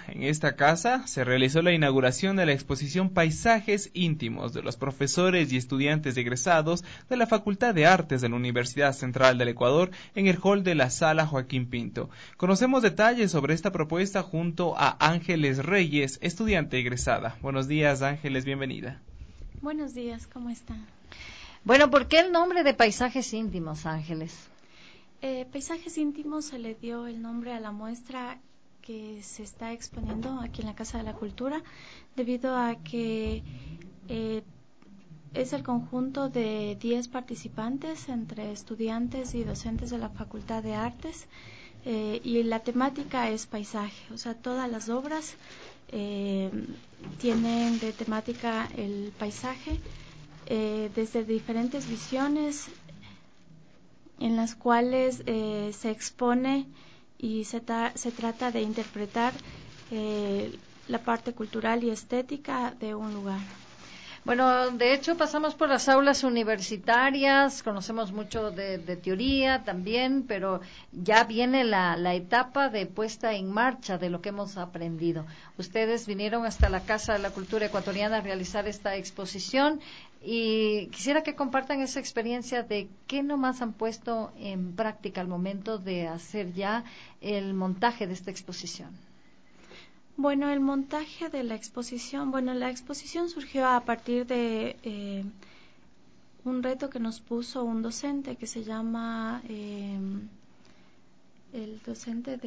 En esta casa se realizó la inauguración de la exposición Paisajes íntimos de los profesores y estudiantes egresados de la Facultad de Artes de la Universidad Central del Ecuador en el hall de la Sala Joaquín Pinto. Conocemos detalles sobre esta propuesta junto a Ángeles Reyes, estudiante egresada. Buenos días, Ángeles, bienvenida. Buenos días, ¿cómo están? Bueno, ¿por qué el nombre de Paisajes íntimos, Ángeles? Paisajes íntimos se le dio el nombre a la muestra que se está exponiendo aquí en la Casa de la Cultura, debido a que es el conjunto de 10 participantes entre estudiantes y docentes de la Facultad de Artes, y la temática es paisaje, o sea, todas las obras tienen de temática el paisaje, desde diferentes visiones en las cuales se expone y se trata de interpretar la parte cultural y estética de un lugar. Bueno, de hecho pasamos por las aulas universitarias, conocemos mucho de teoría también, pero ya viene la etapa de puesta en marcha de lo que hemos aprendido. Ustedes vinieron hasta la Casa de la Cultura Ecuatoriana a realizar esta exposición y quisiera que compartan esa experiencia de qué nomás han puesto en práctica al momento de hacer ya el montaje de esta exposición. Bueno, el montaje de la exposición, la exposición surgió a partir de un reto que nos puso un docente que se llama el docente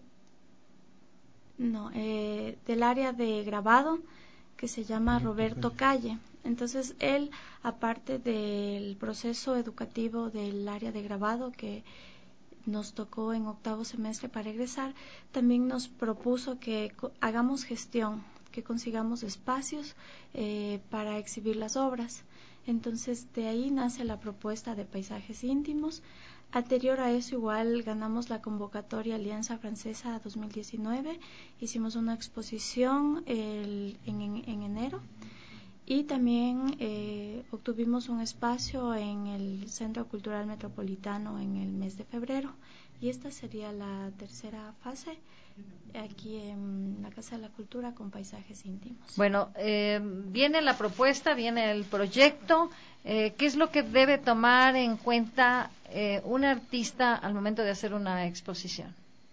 del área de grabado, que se llama Roberto Calle. Entonces él, aparte del proceso educativo del área de grabado que nos tocó en octavo semestre para egresar, también nos propuso que hagamos gestión, que consigamos espacios para exhibir las obras. Entonces de ahí nace la propuesta de Paisajes íntimos. Anterior a eso igual ganamos la convocatoria Alianza Francesa 2019, hicimos una exposición en enero. Y también obtuvimos un espacio en el Centro Cultural Metropolitano en el mes de febrero. Y esta sería la tercera fase aquí en la Casa de la Cultura con Paisajes íntimos. Bueno, viene la propuesta, viene el proyecto. ¿Qué es lo que debe tomar en cuenta un artista al momento de hacer una exposición?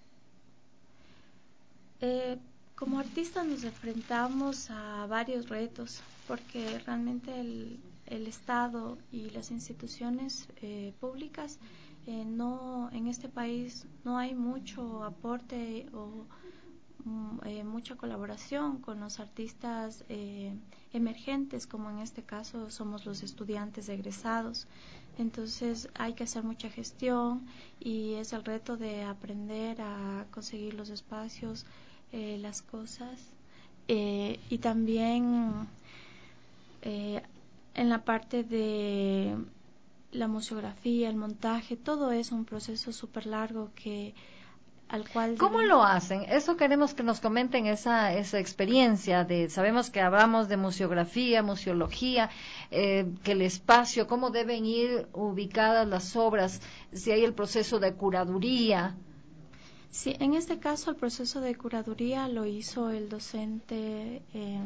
Como artistas nos enfrentamos a varios retos, porque realmente el Estado y las instituciones públicas en este país no hay mucho aporte o mucha colaboración con los artistas emergentes, como en este caso somos los estudiantes egresados. Entonces hay que hacer mucha gestión y es el reto de aprender a conseguir los espacios, las cosas, y también en la parte de la museografía, el montaje, todo es un proceso súper largo al cual... ¿Cómo lo hacen? Eso queremos que nos comenten esa experiencia sabemos que hablamos de museografía, museología, que el espacio, cómo deben ir ubicadas las obras, si hay el proceso de curaduría. Sí, en este caso el proceso de curaduría lo hizo el docente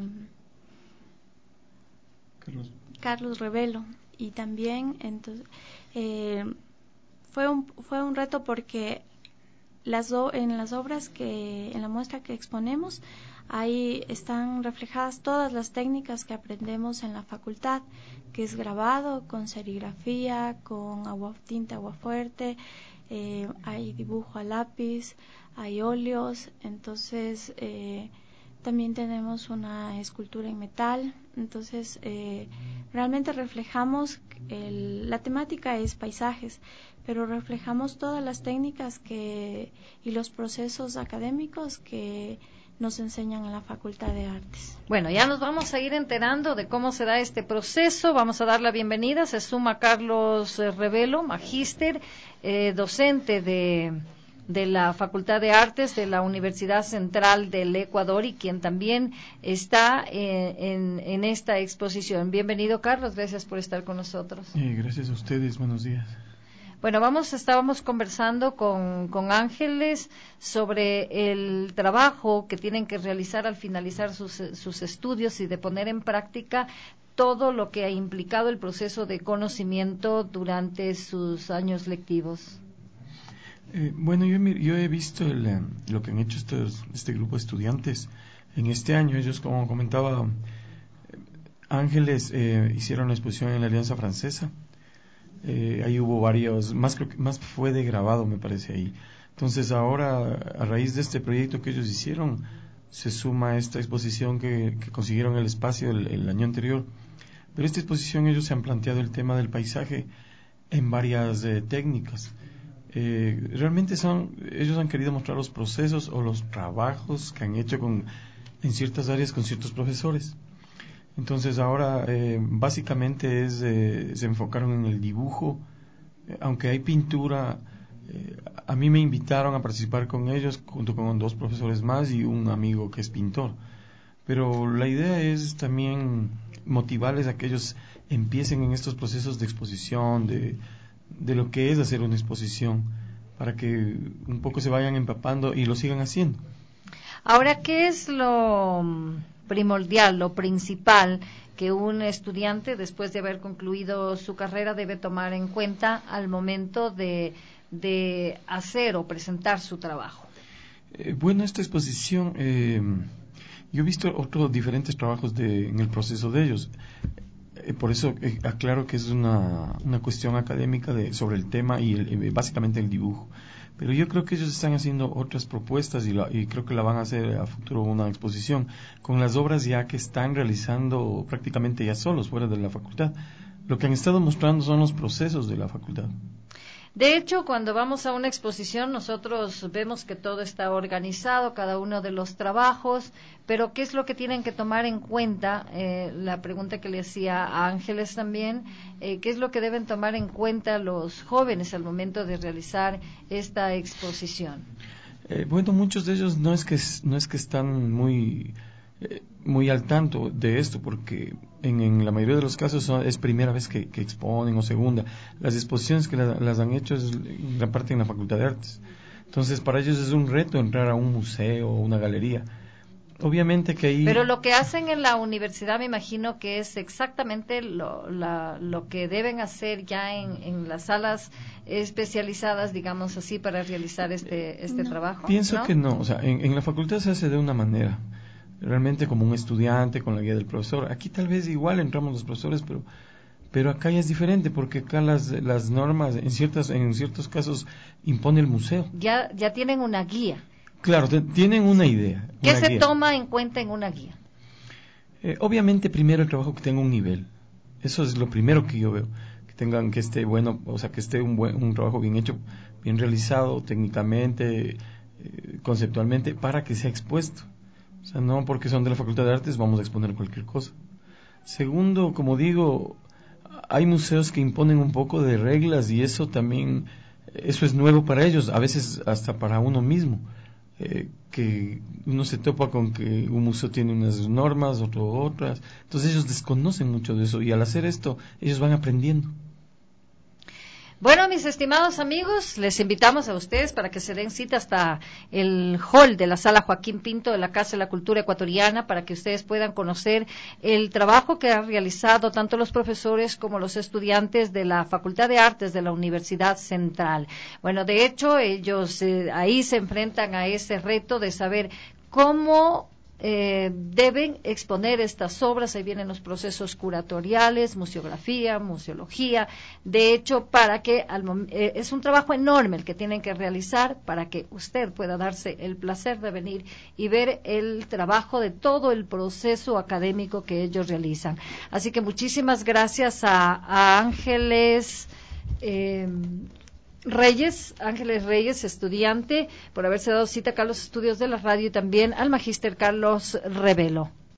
Carlos Revelo, y también entonces fue un reto porque en las obras en la muestra que exponemos, ahí están reflejadas todas las técnicas que aprendemos en la facultad, que es grabado con serigrafía, con tinta agua fuerte, hay dibujo a lápiz, hay óleos, entonces también tenemos una escultura en metal. Entonces realmente reflejamos, la temática es paisajes, pero reflejamos todas las técnicas y los procesos académicos que nos enseñan en la Facultad de Artes. Bueno, ya nos vamos a ir enterando de cómo se da este proceso. Vamos a dar la bienvenida. Se suma Carlos Revelo, magíster, docente de la Facultad de Artes de la Universidad Central del Ecuador y quien también está en esta exposición. Bienvenido, Carlos. Gracias por estar con nosotros. Gracias a ustedes. Buenos días. Bueno, estábamos conversando con Ángeles sobre el trabajo que tienen que realizar al finalizar sus estudios y de poner en práctica todo lo que ha implicado el proceso de conocimiento durante sus años lectivos. Bueno, yo he visto lo que han hecho este grupo de estudiantes en este año. Ellos, como comentaba Ángeles, hicieron la exposición en la Alianza Francesa. Ahí hubo varios, más fue de grabado, me parece ahí. Entonces ahora, a raíz de este proyecto que ellos hicieron, se suma esta exposición que consiguieron el espacio el año anterior. Pero esta exposición ellos se han planteado el tema del paisaje en varias técnicas. Realmente ellos han querido mostrar los procesos o los trabajos que han hecho en ciertas áreas con ciertos profesores. Entonces ahora básicamente se enfocaron en el dibujo, aunque hay pintura. A mí me invitaron a participar con ellos junto con 2 profesores más y un amigo que es pintor. Pero la idea es también motivarles a que ellos empiecen en estos procesos de exposición, de lo que es hacer una exposición, para que un poco se vayan empapando y lo sigan haciendo. Ahora, ¿qué es lo primordial, lo principal que un estudiante, después de haber concluido su carrera, debe tomar en cuenta al momento de hacer o presentar su trabajo? Bueno, esta exposición, yo he visto otros diferentes trabajos en el proceso de ellos. Por eso aclaro que es una cuestión académica sobre el tema y básicamente el dibujo. Pero yo creo que ellos están haciendo otras propuestas y creo que la van a hacer a futuro una exposición con las obras ya que están realizando prácticamente ya solos fuera de la facultad. Lo que han estado mostrando son los procesos de la facultad. De hecho, cuando vamos a una exposición, nosotros vemos que todo está organizado, cada uno de los trabajos, pero ¿qué es lo que tienen que tomar en cuenta? La pregunta que le hacía a Ángeles también, ¿qué es lo que deben tomar en cuenta los jóvenes al momento de realizar esta exposición? Bueno, muchos de ellos no es que están muy al tanto de esto, porque en la mayoría de los casos es primera vez que exponen o segunda. Las exposiciones que las han hecho es gran parte en la Facultad de Artes. Entonces, para ellos es un reto entrar a un museo o una galería. Obviamente que ahí... Pero lo que hacen en la universidad me imagino que es exactamente lo que deben hacer ya en las salas especializadas, digamos así, para realizar este trabajo. Pienso que no, o sea, en la facultad se hace de una manera, realmente como un estudiante con la guía del profesor. Aquí tal vez igual entramos los profesores, pero acá ya es diferente, porque acá las normas en ciertos casos impone el museo. Ya tienen una guía. Claro, tienen una idea. ¿Qué se toma en cuenta en una guía? Obviamente primero el trabajo que tenga un nivel. Eso es lo primero que yo veo. Que esté bueno, o sea, que esté un trabajo bien hecho, bien realizado técnicamente, conceptualmente, para que sea expuesto. O sea, no porque son de la Facultad de Artes vamos a exponer cualquier cosa. Segundo, como digo, hay museos que imponen un poco de reglas y eso también, eso es nuevo para ellos, a veces hasta para uno mismo. Que uno se topa con que un museo tiene unas normas, otro otras. Entonces ellos desconocen mucho de eso y al hacer esto ellos van aprendiendo. Bueno, mis estimados amigos, les invitamos a ustedes para que se den cita hasta el hall de la Sala Joaquín Pinto de la Casa de la Cultura Ecuatoriana para que ustedes puedan conocer el trabajo que han realizado tanto los profesores como los estudiantes de la Facultad de Artes de la Universidad Central. Bueno, de hecho, ellos ahí se enfrentan a ese reto de saber cómo deben exponer estas obras. Ahí vienen los procesos curatoriales, museografía, museología. De hecho, para que es un trabajo enorme el que tienen que realizar para que usted pueda darse el placer de venir y ver el trabajo de todo el proceso académico que ellos realizan. Así que muchísimas gracias a Ángeles Reyes, estudiante, por haberse dado cita acá a los estudios de la radio, y también al magíster Carlos Revelo.